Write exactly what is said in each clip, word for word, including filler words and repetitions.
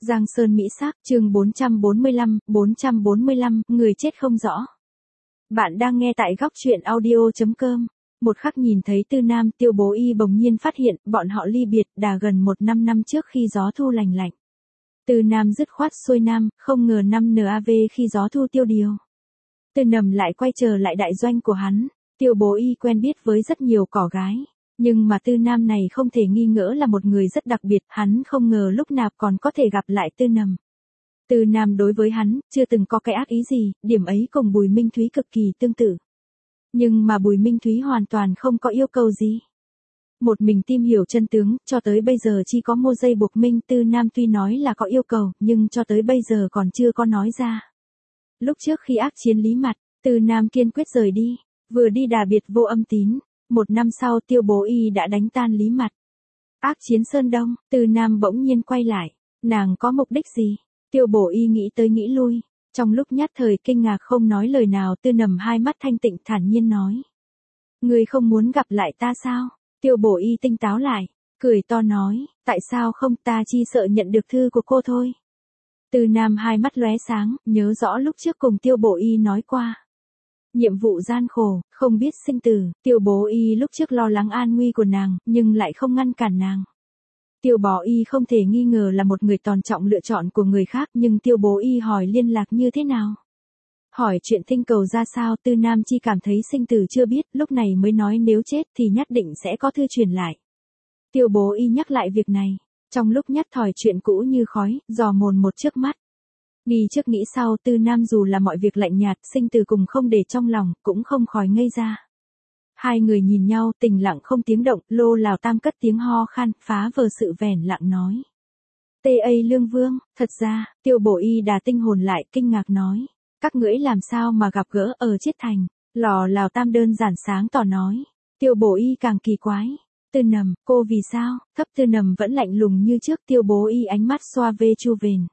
Giang Sơn Mỹ Sắc, chương bốn trăm bốn mươi lăm, bốn trăm bốn mươi lăm, người chết không rõ. Bạn đang nghe tại góc truyện audio chấm com. Một khắc nhìn thấy Tư Nam, Tiêu Bố Y bỗng nhiên phát hiện, bọn họ ly biệt đã gần một năm năm trước khi gió thu lành lạnh. Tư Nam dứt khoát xuôi nam, không ngờ năm NAV khi gió thu tiêu điều. Tư Nầm lại quay trở lại đại doanh của hắn. Tiêu Bố Y quen biết với rất nhiều cỏ gái. Nhưng mà Tư Nam này không thể nghi ngờ là một người rất đặc biệt, hắn không ngờ lúc nào còn có thể gặp lại Tư Nầm. Tư Nam đối với hắn, chưa từng có cái ác ý gì, điểm ấy cùng Bùi Minh Thúy cực kỳ tương tự. Nhưng mà Bùi Minh Thúy hoàn toàn không có yêu cầu gì. Một mình tìm hiểu chân tướng, cho tới bây giờ chỉ có một dây buộc Minh. Tư Nam tuy nói là có yêu cầu, nhưng cho tới bây giờ còn chưa có nói ra. Lúc trước khi ác chiến Lý Mặt, Tư Nam kiên quyết rời đi, vừa đi đà biệt Vô Âm Tín. Một năm sau Tiêu Bố Y đã đánh tan Lý Mặt. Ác chiến Sơn Đông, Tư Nam bỗng nhiên quay lại. Nàng có mục đích gì? Tiêu Bố Y nghĩ tới nghĩ lui. Trong lúc nhất thời kinh ngạc không nói lời nào, Tư Nầm hai mắt thanh tịnh thản nhiên nói. Người không muốn gặp lại ta sao? Tiêu Bố Y tinh táo lại, cười to nói, tại sao không, ta chỉ sợ nhận được thư của cô thôi. Tư Nam hai mắt lóe sáng, nhớ rõ lúc trước cùng Tiêu Bố Y nói qua. Nhiệm vụ gian khổ, không biết sinh tử, Tiêu Bố Y lúc trước lo lắng an nguy của nàng, nhưng lại không ngăn cản nàng. Tiêu Bố Y không thể nghi ngờ là một người tôn trọng lựa chọn của người khác, nhưng Tiêu Bố Y hỏi liên lạc như thế nào? Hỏi chuyện tinh cầu ra sao? Tư Nam chỉ cảm thấy sinh tử chưa biết, lúc này mới nói nếu chết thì nhất định sẽ có thư truyền lại. Tiêu Bố Y nhắc lại việc này, trong lúc nhất thời chuyện cũ như khói, dò mồn một trước mắt. Nghĩ trước nghĩ sau, Tư Nam dù là mọi việc lạnh nhạt, sinh tử cùng không để trong lòng, cũng không khỏi ngây ra. Hai người nhìn nhau, tình lặng không tiếng động, Lô Lào Tam cất tiếng ho khan, phá vờ sự vẻn lặng nói. Tê A Lương Vương, thật ra, Tiêu Bố Y đà tinh hồn lại, kinh ngạc nói. Các ngưỡi làm sao mà gặp gỡ ở Chiết Thành? Lò Lào Tam đơn giản sáng tỏ nói. Tiêu Bố Y càng kỳ quái. Tư Nầm, cô vì sao? Thấp Tư Nầm vẫn lạnh lùng như trước. Tiêu Bố Y ánh mắt xoa về chu vền.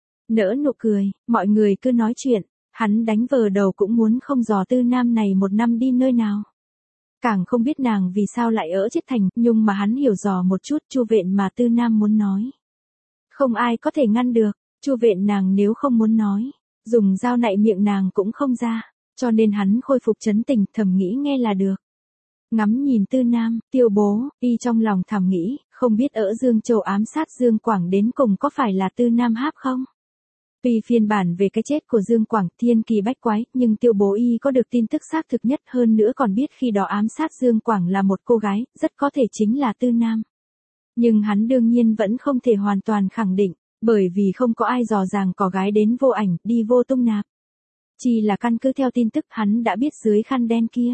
Nỡ nụ cười, mọi người cứ nói chuyện, hắn đánh vờ đầu cũng muốn không dò Tư Nam này một năm đi nơi nào. Càng không biết nàng vì sao lại ở Chiết Thành, nhưng mà hắn hiểu dò một chút chu vện mà Tư Nam muốn nói. Không ai có thể ngăn được, chu vện nàng nếu không muốn nói, dùng dao nạy miệng nàng cũng không ra, cho nên hắn khôi phục trấn tình thầm nghĩ nghe là được. Ngắm nhìn Tư Nam, Tiêu Bố Y trong lòng thầm nghĩ, không biết ở Dương Châu ám sát Dương Quảng đến cùng có phải là Tư Nam háp không? Tuy phiên bản về cái chết của Dương Quảng thiên kỳ bách quái, nhưng Tiêu Bố Y có được tin tức xác thực nhất, hơn nữa còn biết khi đó ám sát Dương Quảng là một cô gái, rất có thể chính là Tư Nam. Nhưng hắn đương nhiên vẫn không thể hoàn toàn khẳng định, bởi vì không có ai dò dàng có gái đến vô ảnh, đi vô tung nạp. Chỉ là căn cứ theo tin tức hắn đã biết dưới khăn đen kia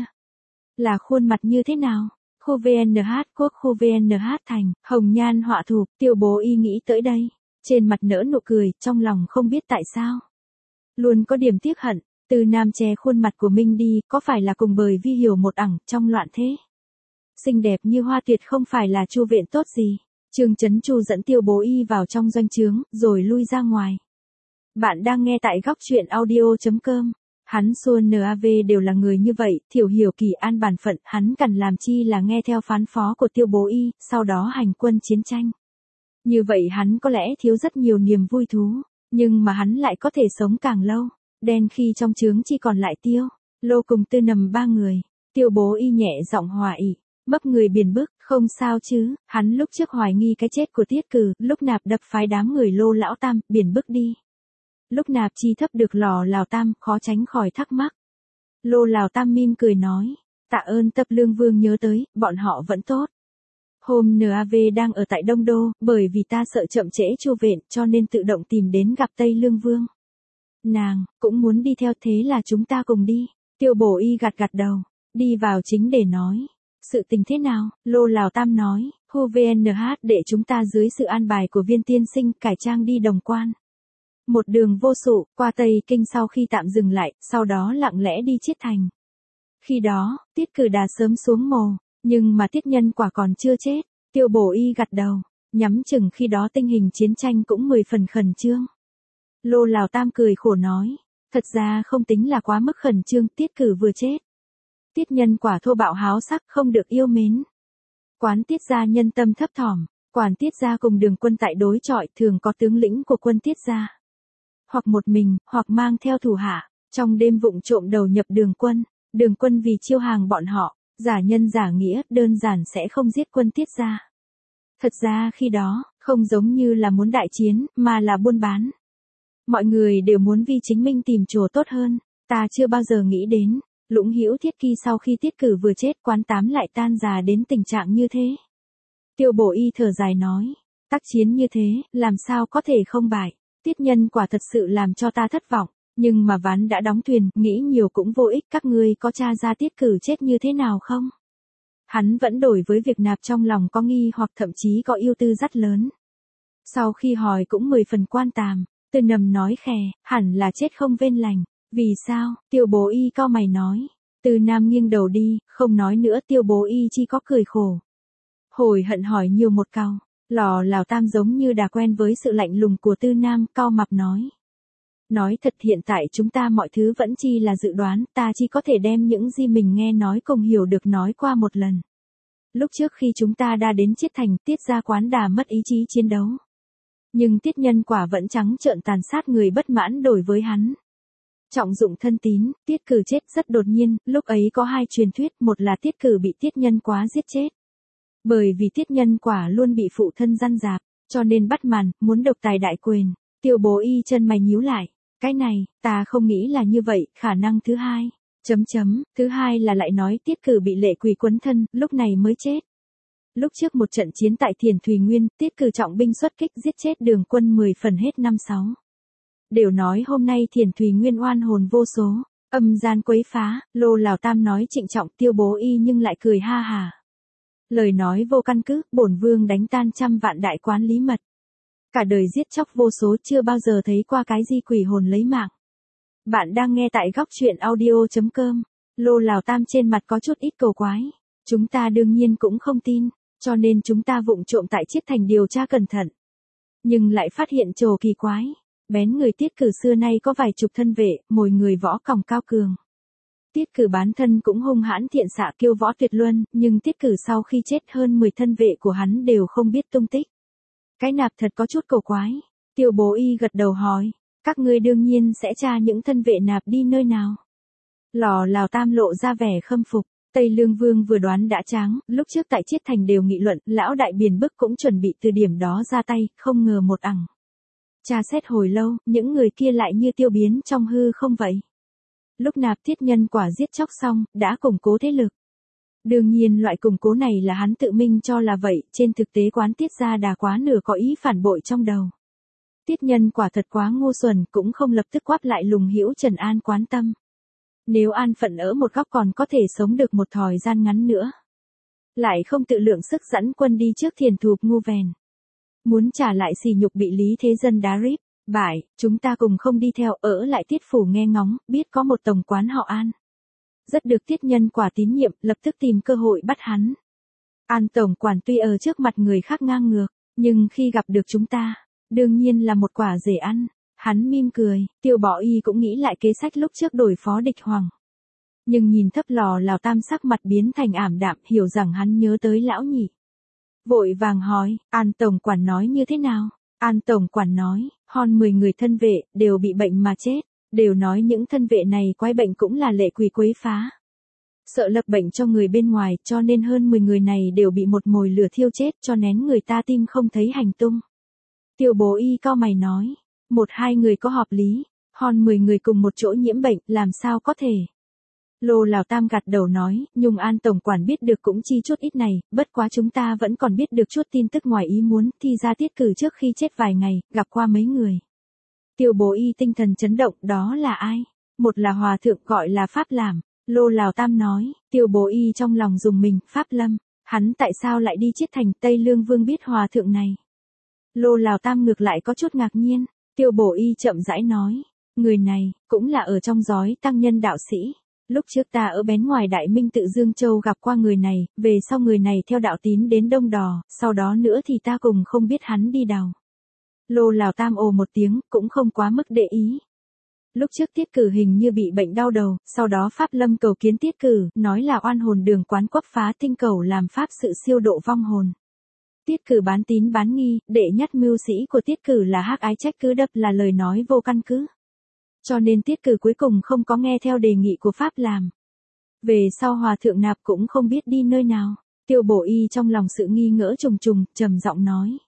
là khuôn mặt như thế nào. Khu vê en hát quốc, khu vê en hát thành, hồng nhan họa thục, Tiêu Bố Y nghĩ tới đây. Trên mặt nở nụ cười, trong lòng không biết tại sao. Luôn có điểm tiếc hận, Tư Nam che khuôn mặt của Minh đi, có phải là cùng bởi vi hiểu một ẳng, trong loạn thế. Xinh đẹp như hoa tuyệt không phải là chu vện tốt gì. Trương Chấn Chu dẫn Tiêu Bố Y vào trong doanh trướng, rồi lui ra ngoài. Bạn đang nghe tại góc truyện audio chấm com. Hắn Xuân NAV đều là người như vậy, thiểu hiểu kỳ an bản phận, hắn cần làm chi là nghe theo phán phó của Tiêu Bố Y, sau đó hành quân chiến tranh. Như vậy hắn có lẽ thiếu rất nhiều niềm vui thú, nhưng mà hắn lại có thể sống càng lâu. Đen khi trong trướng chỉ còn lại Tiêu, Lô cùng Tư Nầm ba người. Tiêu Bố Y nhẹ giọng hòa ỉ, bấp người biển bức, không sao chứ. Hắn lúc trước hoài nghi cái chết của Tiết Cử, lúc nạp đập phái đám người Lô lão tam, biển bức đi. Lúc nạp chi thấp được Lò Lào Tam, khó tránh khỏi thắc mắc. Lô Lào Tam mỉm cười nói, tạ ơn Tập Lương Vương nhớ tới, bọn họ vẫn tốt. Hôm NAV đang ở tại Đông Đô, bởi vì ta sợ chậm trễ chu vện, cho nên tự động tìm đến gặp Tây Lương Vương. Nàng, cũng muốn đi theo, thế là chúng ta cùng đi. Tiêu Bố Y gật gật đầu, đi vào chính để nói. Sự tình thế nào? Lô Lào Tam nói, khu vê en hát để chúng ta dưới sự an bài của Viên tiên sinh cải trang đi Đồng Quan. Một đường vô sụ, qua Tây Kinh sau khi tạm dừng lại, sau đó lặng lẽ đi Chiết Thành. Khi đó, Tiết Cử đã sớm xuống mồ. Nhưng mà Tiết Nhân quả còn chưa chết. Tiêu Bố Y gật đầu, nhắm chừng khi đó tình hình chiến tranh cũng mười phần khẩn trương. Lô Lào Tam cười khổ nói, thật ra không tính là quá mức khẩn trương, Tiết Cử vừa chết. Tiết Nhân quả thô bạo háo sắc, không được yêu mến. Quán Tiết gia nhân tâm thấp thỏm, Quản Tiết gia cùng Đường Quân tại đối chọi, thường có tướng lĩnh của quân Tiết gia. Hoặc một mình, hoặc mang theo thủ hạ, trong đêm vụng trộm đầu nhập Đường Quân. Đường Quân vì chiêu hàng bọn họ, giả nhân giả nghĩa, đơn giản sẽ không giết quân Tiết gia. Thật ra khi đó, không giống như là muốn đại chiến, mà là buôn bán. Mọi người đều muốn vì chính mình tìm chỗ tốt hơn. Ta chưa bao giờ nghĩ đến, Lũng Hữu Thiết Kỳ sau khi Tiết Cử vừa chết, quán tám lại tan rã đến tình trạng như thế. Tiêu Bổ Y thở dài nói, tác chiến như thế, làm sao có thể không bại. Tiết Nhân quả thật sự làm cho ta thất vọng, nhưng mà ván đã đóng thuyền, nghĩ nhiều cũng vô ích. Các ngươi có tra ra Tiết Cử chết như thế nào không? Hắn vẫn đổi với việc nạp, trong lòng có nghi hoặc thậm chí có ưu tư rất lớn. Sau khi hỏi cũng mười phần quan tàm, Từ Nầm nói khè, hẳn là chết không vên lành. Vì sao? Tiêu Bố Y cau mày nói. Từ Nam nghiêng đầu đi, không nói nữa. Tiêu Bố Y chỉ có cười khổ. Hồi hận hỏi nhiều một câu. Lò Lào Tam giống như đã quen với sự lạnh lùng của Tư Nam, cau mặt nói. Nói thật, hiện tại chúng ta mọi thứ vẫn chỉ là dự đoán, ta chỉ có thể đem những gì mình nghe nói cùng hiểu được nói qua một lần. Lúc trước khi chúng ta đã đến Chiết Thành, Tiết gia quán đà mất ý chí chiến đấu. Nhưng Tiết Nhân quả vẫn trắng trợn tàn sát người bất mãn đối với hắn. Trọng dụng thân tín, Tiết Cử chết rất đột nhiên, lúc ấy có hai truyền thuyết, một là Tiết Cử bị Tiết Nhân quá giết chết. Bởi vì Tiết Nhân quả luôn bị phụ thân răn rạp, cho nên bắt màn, muốn độc tài đại quyền. Tiêu Bố Y chân mày nhíu lại. Cái này, ta không nghĩ là như vậy. Khả năng thứ hai, chấm chấm, thứ hai là lại nói Tiết Cử bị lệ quỷ quấn thân, lúc này mới chết. Lúc trước một trận chiến tại Thiền Thùy Nguyên, Tiết Cử trọng binh xuất kích giết chết Đường Quân mười phần hết năm sáu. Đều nói hôm nay Thiền Thùy Nguyên oan hồn vô số, âm gian quấy phá. Lô Lào Tam nói trịnh trọng, Tiêu Bố Y nhưng lại cười ha hà. Lời nói vô căn cứ, bổn vương đánh tan trăm vạn đại quán lý mật. Cả đời giết chóc vô số, chưa bao giờ thấy qua cái gì quỷ hồn lấy mạng. Bạn đang nghe tại góc truyện audio chấm com. Lô Lào Tam trên mặt có chút ít cầu quái. Chúng ta đương nhiên cũng không tin, cho nên chúng ta vụng trộm tại Chiết Thành điều tra cẩn thận. Nhưng lại phát hiện trồ kỳ quái. Bén người Tiết Cử xưa nay có vài chục thân vệ, mỗi người võ còng cao cường. Tiết Cử bán thân cũng hung hãn thiện xạ, kiêu võ tuyệt luân, nhưng Tiết Cử sau khi chết hơn mười thân vệ của hắn đều không biết tung tích. Cái nạp thật có chút cầu quái. Tiêu Bố Y gật đầu hỏi, các ngươi đương nhiên sẽ tra những thân vệ nạp đi nơi nào. Lò Lào Tam lộ ra vẻ khâm phục. Tây Lương Vương vừa đoán đã tráng, lúc trước tại Chiết Thành đều nghị luận, lão đại Biền Bức cũng chuẩn bị từ điểm đó ra tay, không ngờ một ẳng. Tra xét hồi lâu, những người kia lại như tiêu biến trong hư không vậy. Lúc nạp Tiết Nhân quả giết chóc xong, đã củng cố thế lực. Đương nhiên loại củng cố này là hắn tự minh cho là vậy, trên thực tế quán Tiết gia đà quá nửa có ý phản bội trong đầu. Tiết Nhân quả thật quá ngu xuẩn, cũng không lập tức quát lại Lùng Hữu Trần an quán tâm. Nếu an phận ở một góc còn có thể sống được một thời gian ngắn nữa. Lại không tự lượng sức dẫn quân đi trước Thiền Thục ngu vèn. Muốn trả lại sỉ nhục bị Lý Thế Dân đá rít, bại, chúng ta cùng không đi theo, ở lại Tiết phủ nghe ngóng, biết có một tổng quán họ An. Rất được Tiết Nhân quả tín nhiệm, lập tức tìm cơ hội bắt hắn. An tổng quản tuy ở trước mặt người khác ngang ngược, nhưng khi gặp được chúng ta, đương nhiên là một quả dễ ăn. Hắn mỉm cười, Tiêu Bó Y cũng nghĩ lại kế sách lúc trước đổi phó địch hoàng. Nhưng nhìn thấp Lò Lào Tam sắc mặt biến thành ảm đạm, hiểu rằng hắn nhớ tới lão nhị. Vội vàng hỏi, An tổng quản nói như thế nào? An tổng quản nói, hơn mười người thân vệ, đều bị bệnh mà chết. Đều nói những thân vệ này quái bệnh cũng là lệ quỷ quấy phá. Sợ lập bệnh cho người bên ngoài, cho nên hơn mười người này đều bị một mồi lửa thiêu chết, cho nén người ta tim không thấy hành tung. Tiêu Bố Y cau mày nói, một hai người có hợp lý, hơn mười người cùng một chỗ nhiễm bệnh, làm sao có thể? Lô Lào Tam gật đầu nói, Nhung An tổng quản biết được cũng chi chút ít này, bất quá chúng ta vẫn còn biết được chút tin tức ngoài ý muốn, thì ra Tiết Cử trước khi chết vài ngày, gặp qua mấy người. Tiêu Bố Y tinh thần chấn động, đó là ai? Một là hòa thượng gọi là Pháp Làm. Lô Lào Tam nói, Tiêu Bố Y trong lòng dùng mình, Pháp Lâm, hắn tại sao lại đi Chiết Thành? Tây Lương Vương biết hòa thượng này. Lô Lào Tam ngược lại có chút ngạc nhiên. Tiêu Bố Y chậm rãi nói, người này, cũng là ở trong giói tăng nhân đạo sĩ. Lúc trước ta ở bén ngoài Đại Minh tự Dương Châu gặp qua người này, về sau người này theo đạo tín đến Đông Đò, sau đó nữa thì ta cùng không biết hắn đi đâu. Lô Lào Tam ồ một tiếng, cũng không quá mức để ý. Lúc trước Tiết Cử hình như bị bệnh đau đầu, sau đó Pháp Lâm cầu kiến Tiết Cử, nói là oan hồn Đường quán quắc phá tinh cầu làm pháp sự siêu độ vong hồn. Tiết Cử bán tín bán nghi, đệ nhất mưu sĩ của Tiết Cử là Hắc Ái trách cứ đập là lời nói vô căn cứ. Cho nên Tiết Cử cuối cùng không có nghe theo đề nghị của Pháp làm. Về sau Hòa thượng Nạp cũng không biết đi nơi nào. Tiêu Bổ Y trong lòng sự nghi ngỡ trùng trùng, trầm giọng nói.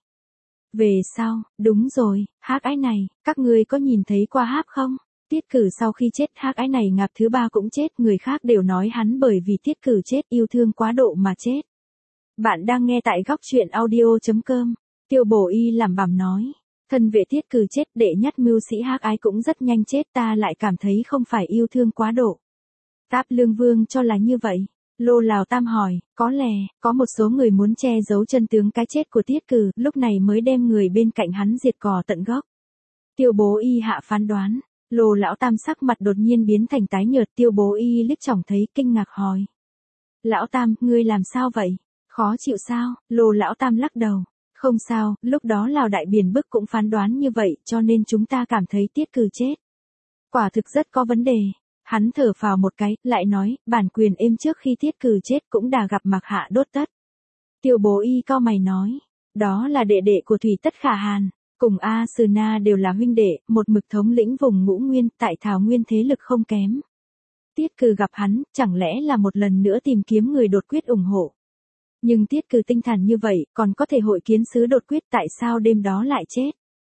Về sau, đúng rồi, Hắc Ái này, các ngươi có nhìn thấy qua Háp không? Tiết Cử sau khi chết Hắc Ái này ngạp thứ ba cũng chết, người khác đều nói hắn bởi vì Tiết Cử chết yêu thương quá độ mà chết. Bạn đang nghe tại góc truyện audio chấm com. Tiêu Bổ Y làm bằm nói. Thân vệ Tiết Cử chết đệ nhất mưu sĩ Hắc Ái cũng rất nhanh chết, ta lại cảm thấy không phải yêu thương quá độ. Táp Lương Vương cho là như vậy. Lô Lào Tam hỏi, có lẽ, có một số người muốn che giấu chân tướng cái chết của Tiết Cử, lúc này mới đem người bên cạnh hắn diệt cỏ tận gốc. Tiêu Bố Y hạ phán đoán. Lô Lão Tam sắc mặt đột nhiên biến thành tái nhợt, Tiêu Bố Y liếc chỏng thấy kinh ngạc hỏi. Lão Tam, ngươi làm sao vậy? Khó chịu sao? Lô Lão Tam lắc đầu. Không sao, lúc đó Lào Đại Biền Bức cũng phán đoán như vậy, cho nên chúng ta cảm thấy Tiết Cử chết. Quả thực rất có vấn đề. Hắn thở phào một cái, lại nói, bản quyền êm trước khi Tiết Cử chết cũng đã gặp Mạc Hạ Đốt Tất. Tiêu Bố Y cau mày nói, đó là đệ đệ của Thủy Tất Khả Hàn, cùng A Sừ Na đều là huynh đệ, một mực thống lĩnh vùng Ngũ Nguyên, tại Thảo Nguyên thế lực không kém. Tiết Cử gặp hắn, chẳng lẽ là một lần nữa tìm kiếm người đột quyết ủng hộ. Nhưng Tiết Cử tinh thần như vậy, còn có thể hội kiến sứ đột quyết, tại sao đêm đó lại chết?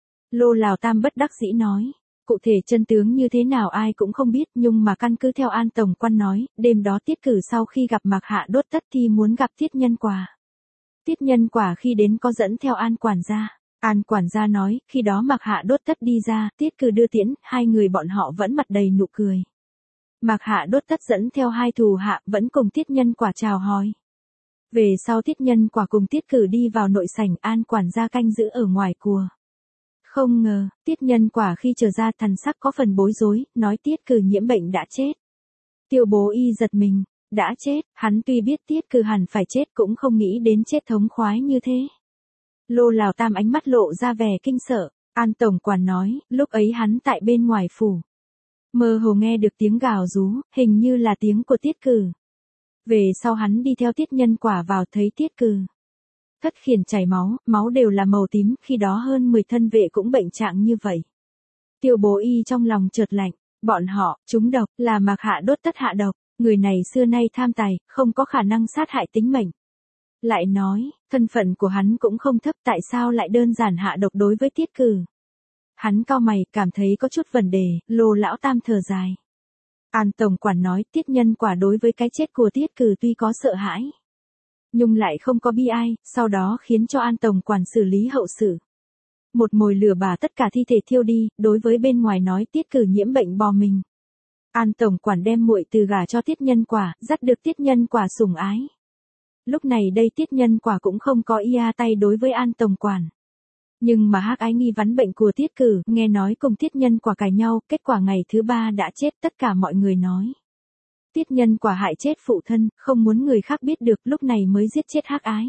Lô Lào Tam bất đắc dĩ nói. Cụ thể chân tướng như thế nào ai cũng không biết, nhưng mà căn cứ theo An Tổng Quan nói, đêm đó Tiết Cử sau khi gặp Mạc Hạ Đốt Tất thì muốn gặp Tiết Nhân Quả. Tiết Nhân Quả khi đến có dẫn theo An quản gia. An quản gia nói, khi đó Mạc Hạ Đốt Tất đi ra, Tiết Cử đưa tiễn, hai người bọn họ vẫn mặt đầy nụ cười. Mạc Hạ Đốt Tất dẫn theo hai thù hạ, vẫn cùng Tiết Nhân Quả chào hỏi. Về sau Tiết Nhân Quả cùng Tiết Cử đi vào nội sảnh, An quản gia canh giữ ở ngoài cùa. Không ngờ, Tiết Nhân Quả khi trở ra thần sắc có phần bối rối, nói Tiết Cử nhiễm bệnh đã chết. Tiêu Bố Y giật mình, đã chết, hắn tuy biết Tiết Cử hẳn phải chết cũng không nghĩ đến chết thống khoái như thế. Lô Lào Tam ánh mắt lộ ra vẻ kinh sợ, An Tổng Quản nói, lúc ấy hắn tại bên ngoài phủ. Mơ hồ nghe được tiếng gào rú, hình như là tiếng của Tiết Cử. Về sau hắn đi theo Tiết Nhân Quả vào thấy Tiết Cử thất khiển chảy máu, máu đều là màu tím, khi đó hơn mười thân vệ cũng bệnh trạng như vậy. Tiêu Bố Y trong lòng chợt lạnh, bọn họ, chúng độc, là Mạc Hạ Đốt Tất hạ độc, người này xưa nay tham tài, không có khả năng sát hại tính mệnh. Lại nói, thân phận của hắn cũng không thấp, tại sao lại đơn giản hạ độc đối với Tiết Cử. Hắn cau mày, cảm thấy có chút vấn đề, Lô Lão Tam thở dài. An Tổng Quản nói, Tiết Nhân Quả đối với cái chết của Tiết Cử tuy có sợ hãi, nhưng lại không có bi ai, sau đó khiến cho An Tổng Quản xử lý hậu sự. Một mồi lửa bà tất cả thi thể thiêu đi, đối với bên ngoài nói Tiết Cử nhiễm bệnh bò mình. An Tổng Quản đem muội từ gả cho Tiết Nhân Quả, dắt được Tiết Nhân Quả sủng ái. Lúc này đây Tiết Nhân Quả cũng không có ia tay đối với An Tổng Quản. Nhưng mà Hắc Ái nghi vấn bệnh của Tiết Cử, nghe nói cùng Tiết Nhân Quả cãi nhau, kết quả ngày thứ ba đã chết, tất cả mọi người nói. Tiết Nhân Quả hại chết phụ thân, không muốn người khác biết được, lúc này mới giết chết Hắc Ái.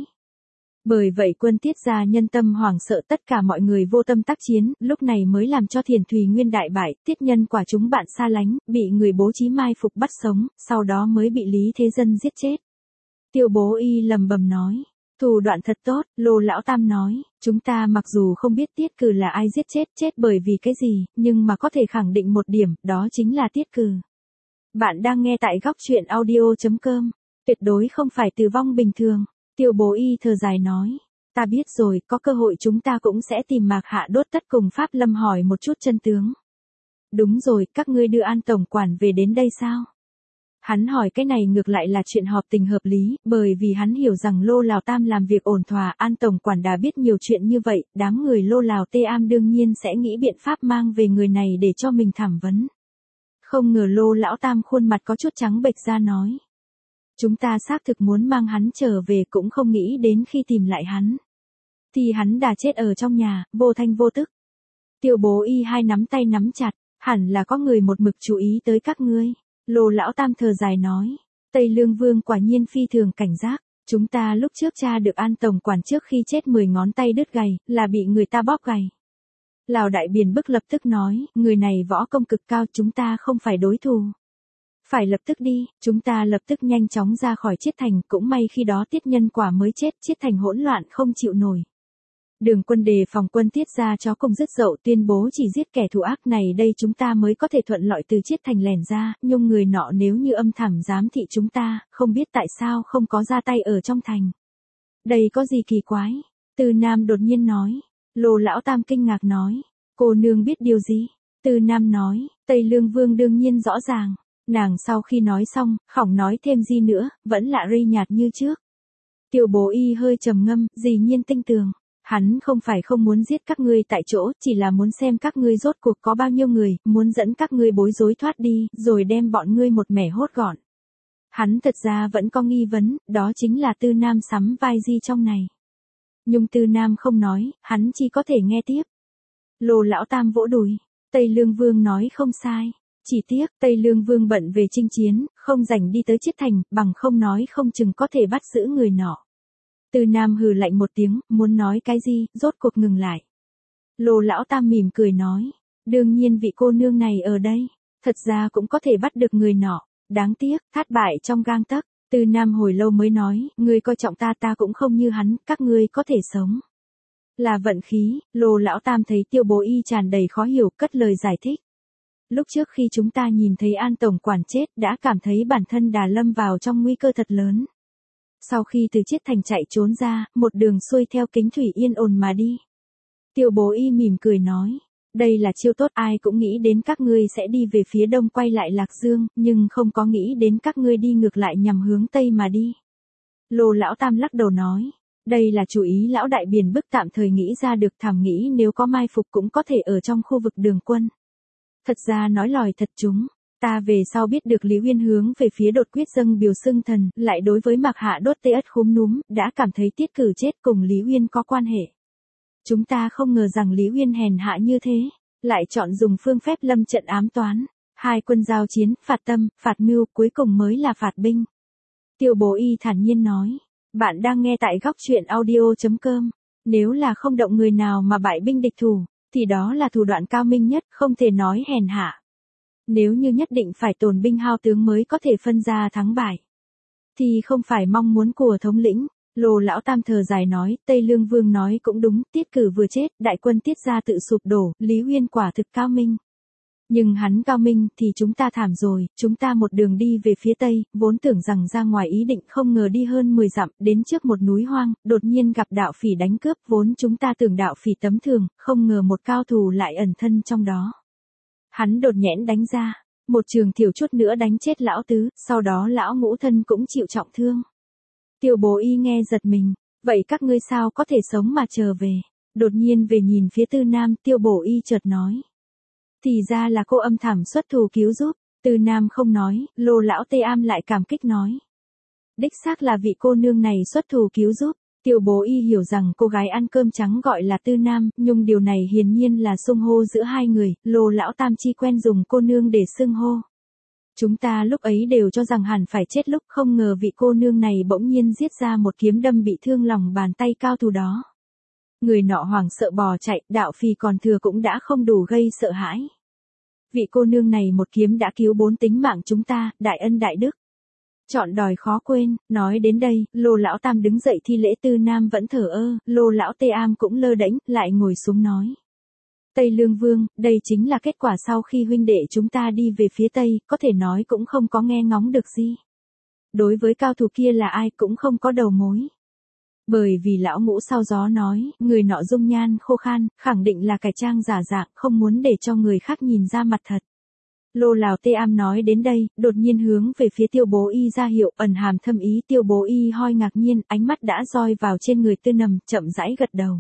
Bởi vậy quân Tiết gia nhân tâm hoảng sợ, tất cả mọi người vô tâm tác chiến, lúc này mới làm cho Thiền Thùy Nguyên đại bại, Tiết Nhân Quả chúng bạn xa lánh, bị người bố trí mai phục bắt sống, sau đó mới bị Lý Thế Dân giết chết. Tiêu Bố Y lầm bầm nói, thủ đoạn thật tốt. Lô Lão Tam nói, chúng ta mặc dù không biết Tiết Cử là ai giết chết, chết bởi vì cái gì, nhưng mà có thể khẳng định một điểm, đó chính là Tiết Cử. Bạn đang nghe tại góc truyện audio chấm com, tuyệt đối không phải tử vong bình thường. Tiêu Bố Y thở dài nói, ta biết rồi, có cơ hội chúng ta cũng sẽ tìm Mạc Hạ Đốt Tất cùng Pháp Lâm hỏi một chút chân tướng. Đúng rồi, các ngươi đưa An Tổng Quản về đến đây sao? Hắn hỏi cái này ngược lại là chuyện hợp tình hợp lý, bởi vì hắn hiểu rằng Lô Lào Tam làm việc ổn thỏa, An Tổng Quản đã biết nhiều chuyện như vậy, đám người Lô Lào Tê Am đương nhiên sẽ nghĩ biện pháp mang về người này để cho mình thẩm vấn. Không ngờ Lô Lão Tam khuôn mặt có chút trắng bệch ra nói. Chúng ta xác thực muốn mang hắn trở về, cũng không nghĩ đến khi tìm lại hắn, thì hắn đã chết ở trong nhà, vô thanh vô tức. Tiêu Bố Y hai nắm tay nắm chặt, hẳn là có người một mực chú ý tới các ngươi. Lô Lão Tam thở dài nói, Tây Lương Vương quả nhiên phi thường cảnh giác, chúng ta lúc trước tra được An Tổng Quản trước khi chết mười ngón tay đứt gầy, là bị người ta bóp gầy. Lào Đại Biền Bức lập tức nói, người này võ công cực cao, chúng ta không phải đối thủ. Phải lập tức đi, chúng ta lập tức nhanh chóng ra khỏi Chiết Thành, cũng may khi đó Tiết Nhân Quả mới chết, Chiết Thành hỗn loạn không chịu nổi. Đường Quân đề phòng quân Tiết ra chó cùng dứt dậu tuyên bố chỉ giết kẻ thù ác này đây chúng ta mới có thể thuận lợi từ Chiết Thành lẻn ra, nhưng người nọ nếu như âm thầm giám thị chúng ta, không biết tại sao không có ra tay ở trong thành. Đây có gì kỳ quái? Từ Nam đột nhiên nói. Lô Lão Tam kinh ngạc nói. Cô nương biết điều gì? Từ Nam nói, Tây Lương Vương đương nhiên rõ ràng. Nàng sau khi nói xong, không nói thêm gì nữa, vẫn lạ ri nhạt như trước. Tiêu Bố Y hơi trầm ngâm, dĩ nhiên tinh tường. Hắn không phải không muốn giết các ngươi tại chỗ, chỉ là muốn xem các ngươi rốt cuộc có bao nhiêu người, muốn dẫn các ngươi bối rối thoát đi, rồi đem bọn ngươi một mẻ hốt gọn. Hắn thật ra vẫn có nghi vấn, đó chính là Tư Nam sắm vai gì trong này. Nhưng Tư Nam không nói, hắn chỉ có thể nghe tiếp. Lô Lão Tam vỗ đùi, Tây Lương Vương nói không sai. Chỉ tiếc, Tây Lương Vương bận về chinh chiến, không rảnh đi tới Chiết Thành, bằng không nói không chừng có thể bắt giữ người nọ. Từ Nam hừ lạnh một tiếng, muốn nói cái gì, rốt cuộc ngừng lại. Lô Lão Tam mỉm cười nói, đương nhiên vị cô nương này ở đây, thật ra cũng có thể bắt được người nọ, đáng tiếc, thất bại trong gang tấc. Từ Nam hồi lâu mới nói, ngươi coi trọng ta ta cũng không như hắn, các ngươi có thể sống. Là vận khí, Lô Lão Tam thấy Tiêu Bố Y tràn đầy khó hiểu, cất lời giải thích. Lúc trước khi chúng ta nhìn thấy An Tổng quản chết, đã cảm thấy bản thân đà lâm vào trong nguy cơ thật lớn. Sau khi từ Chiết Thành chạy trốn ra, một đường xuôi theo Kính Thủy yên ổn mà đi. Tiêu Bố Y mỉm cười nói, đây là chiêu tốt, ai cũng nghĩ đến các ngươi sẽ đi về phía đông quay lại Lạc Dương, nhưng không có nghĩ đến các ngươi đi ngược lại nhằm hướng tây mà đi. Lô Lão Tam lắc đầu nói, đây là chủ ý lão đại Biền Bức tạm thời nghĩ ra được, thảm nghĩ nếu có mai phục cũng có thể ở trong khu vực Đường Quân. Thật ra nói lòi thật chúng, ta về sau biết được Lý Uyên hướng về phía đột quyết dâng biểu xưng thần, lại đối với Mạc Hạ đốt tê ất khúm núm, đã cảm thấy Tiết Cử chết cùng Lý Uyên có quan hệ. Chúng ta không ngờ rằng Lý Uyên hèn hạ như thế, lại chọn dùng phương phép lâm trận ám toán, hai quân giao chiến, phạt tâm, phạt mưu, cuối cùng mới là phạt binh. Tiêu Bố Y thản nhiên nói, bạn đang nghe tại góc truyện audio chấm com, nếu là không động người nào mà bại binh địch thủ, thì đó là thủ đoạn cao minh nhất, không thể nói hèn hạ. Nếu như nhất định phải tổn binh hao tướng mới có thể phân ra thắng bại, thì không phải mong muốn của thống lĩnh. Lô Lão Tam thở dài nói, Tây Lương Vương nói cũng đúng, Tiết Cử vừa chết, đại quân Tiết ra tự sụp đổ, Lý Uyên quả thực cao minh. Nhưng hắn cao minh thì chúng ta thảm rồi, chúng ta một đường đi về phía Tây, vốn tưởng rằng ra ngoài ý định không ngờ đi hơn mười dặm, đến trước một núi hoang, đột nhiên gặp đạo phỉ đánh cướp, vốn chúng ta tưởng đạo phỉ tấm thường, không ngờ một cao thủ lại ẩn thân trong đó. Hắn đột nhẽn đánh ra, một trường thiểu chút nữa đánh chết lão tứ, sau đó lão ngũ thân cũng chịu trọng thương. Tiêu Bố Y nghe giật mình, vậy các ngươi sao có thể sống mà trở về? Đột nhiên về nhìn phía Tư Nam, Tiêu Bố Y chợt nói. Thì ra là cô âm thầm xuất thủ cứu giúp. Tư Nam không nói, Lô Lão Tê Am lại cảm kích nói. Đích xác là vị cô nương này xuất thủ cứu giúp. Tiêu Bố Y hiểu rằng cô gái ăn cơm trắng gọi là Tư Nam, nhưng điều này hiển nhiên là xưng hô giữa hai người, Lô Lão Tam chi quen dùng cô nương để xưng hô. Chúng ta lúc ấy đều cho rằng hẳn phải chết lúc, không ngờ vị cô nương này bỗng nhiên giết ra một kiếm đâm bị thương lòng bàn tay cao thủ đó. Người nọ hoảng sợ bò chạy, đạo phì còn thừa cũng đã không đủ gây sợ hãi. Vị cô nương này một kiếm đã cứu bốn tính mạng chúng ta, đại ân đại đức. Chọn đòi khó quên, nói đến đây, Lô Lão Tam đứng dậy thi lễ. Tư Nam vẫn thở ơ, Lô Lão Tê Am cũng lơ đễnh, lại ngồi xuống nói. Tây Lương Vương, đây chính là kết quả sau khi huynh đệ chúng ta đi về phía Tây, có thể nói cũng không có nghe ngóng được gì. Đối với cao thủ kia là ai cũng không có đầu mối. Bởi vì lão ngũ sau gió nói, người nọ dung nhan khô khan, khẳng định là cải trang giả dạng, không muốn để cho người khác nhìn ra mặt thật. Lô Lào Tê Am nói đến đây, đột nhiên hướng về phía Tiêu Bố Y ra hiệu, ẩn hàm thâm ý. Tiêu Bố Y hoi ngạc nhiên, ánh mắt đã roi vào trên người Tư Nằm, chậm rãi gật đầu.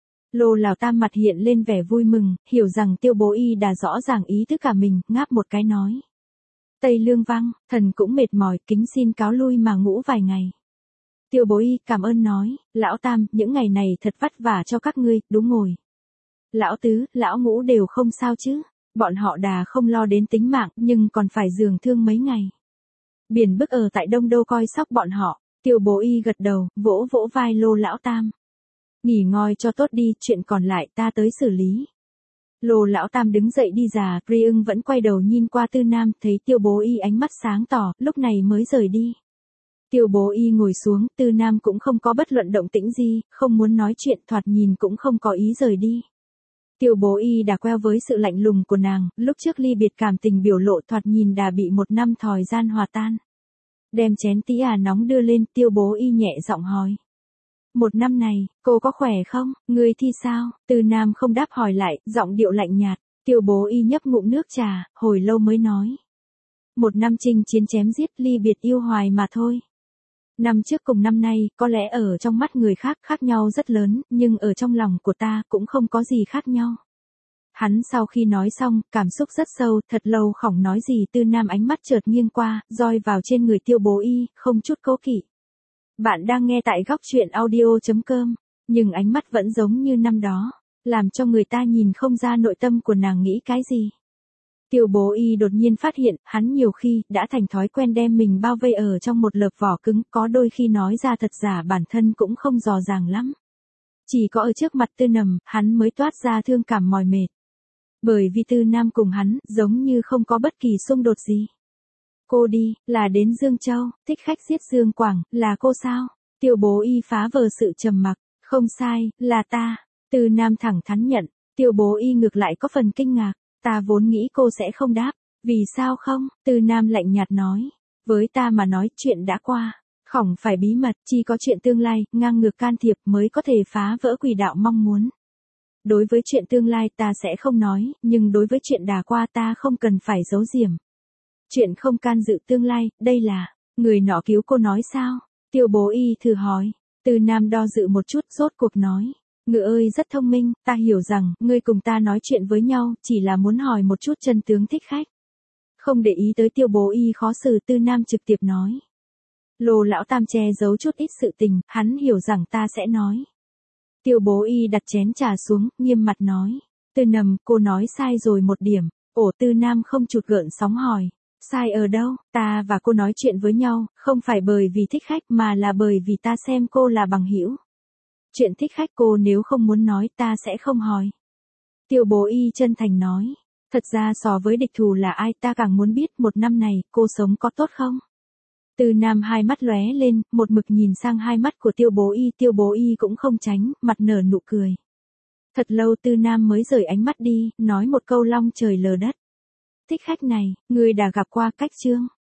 Lô Lào Tam mặt hiện lên vẻ vui mừng, hiểu rằng Tiêu Bố Y đã rõ ràng ý thức cả mình, ngáp một cái nói. Tây Lương Vang, thần cũng mệt mỏi, kính xin cáo lui mà ngủ vài ngày. Tiêu Bố Y cảm ơn nói, Lão Tam, những ngày này thật vất vả cho các ngươi, đúng ngồi. Lão Tứ, Lão Ngũ đều không sao chứ, bọn họ đà không lo đến tính mạng, nhưng còn phải giường thương mấy ngày. Biền Bức ở tại Đông Đô coi sóc bọn họ. Tiêu Bố Y gật đầu, vỗ vỗ vai Lô Lão Tam. Nghỉ ngơi cho tốt đi, chuyện còn lại ta tới xử lý. Lô lão tam đứng dậy đi già, Ri ưng vẫn quay đầu nhìn qua Tư Nam, thấy Tiêu Bố Y ánh mắt sáng tỏ, lúc này mới rời đi. Tiêu Bố Y ngồi xuống, Tư Nam cũng không có bất luận động tĩnh gì, không muốn nói chuyện, thoạt nhìn cũng không có ý rời đi. Tiêu Bố Y đã quen với sự lạnh lùng của nàng, lúc trước ly biệt cảm tình biểu lộ thoạt nhìn đã bị một năm thời gian hòa tan. Đem chén tí à nóng đưa lên, Tiêu Bố Y nhẹ giọng hỏi. Một năm này, cô có khỏe không, người thì sao? Tư Nam không đáp hỏi lại, giọng điệu lạnh nhạt. Tiêu Bố Y nhấp ngụm nước trà, hồi lâu mới nói. Một năm chinh chiến chém giết, ly biệt yêu hoài mà thôi. Năm trước cùng năm nay, có lẽ ở trong mắt người khác khác nhau rất lớn, nhưng ở trong lòng của ta cũng không có gì khác nhau. Hắn sau khi nói xong, cảm xúc rất sâu, thật lâu không nói gì. Tư Nam ánh mắt chợt nghiêng qua, roi vào trên người Tiêu Bố Y, không chút cố kỵ. Bạn đang nghe tại góc truyện audio chấm com, nhưng ánh mắt vẫn giống như năm đó, làm cho người ta nhìn không ra nội tâm của nàng nghĩ cái gì. Tiêu Bố Y đột nhiên phát hiện, hắn nhiều khi đã thành thói quen đem mình bao vây ở trong một lớp vỏ cứng, có đôi khi nói ra thật giả bản thân cũng không dò dàng lắm. Chỉ có ở trước mặt Tư Nầm, hắn mới toát ra thương cảm mỏi mệt. Bởi vì Tư Nam cùng hắn, giống như không có bất kỳ xung đột gì. Cô đi, là đến Dương Châu, thích khách giết Dương Quảng, là cô sao? Tiêu Bố Y phá vỡ sự trầm mặc, không sai, là ta. Tư Nam thẳng thắn nhận, Tiêu Bố Y ngược lại có phần kinh ngạc, ta vốn nghĩ cô sẽ không đáp, vì sao không? Tư Nam lạnh nhạt nói, với ta mà nói chuyện đã qua, không phải bí mật, chỉ có chuyện tương lai, ngang ngược can thiệp mới có thể phá vỡ quỷ đạo mong muốn. Đối với chuyện tương lai ta sẽ không nói, nhưng đối với chuyện đã qua ta không cần phải giấu giếm. Chuyện không can dự tương lai, đây là, người nọ cứu cô nói sao? Tiêu Bố Y thử hỏi. Tư Nam đo dự một chút, rốt cuộc nói. Ngự ơi rất thông minh, ta hiểu rằng, ngươi cùng ta nói chuyện với nhau, chỉ là muốn hỏi một chút chân tướng thích khách. Không để ý tới Tiêu Bố Y khó xử, Tư Nam trực tiếp nói. Lô lão tam che giấu chút ít sự tình, hắn hiểu rằng ta sẽ nói. Tiêu Bố Y đặt chén trà xuống, nghiêm mặt nói. Tư Nầm, cô nói sai rồi một điểm. Ổ Tư Nam không chụt gợn sóng hỏi. Sai ở đâu? Ta và cô nói chuyện với nhau, không phải bởi vì thích khách mà là bởi vì ta xem cô là bằng hữu. Chuyện thích khách cô nếu không muốn nói ta sẽ không hỏi. Tiêu Bố Y chân thành nói. Thật ra so với địch thù là ai ta càng muốn biết một năm này cô sống có tốt không? Tư Nam hai mắt lóe lên, một mực nhìn sang hai mắt của Tiêu Bố Y. Tiêu Bố Y cũng không tránh, mặt nở nụ cười. Thật lâu Tư Nam mới rời ánh mắt đi, nói một câu long trời lờ đất. Thích khách này, người đã gặp qua cách chương.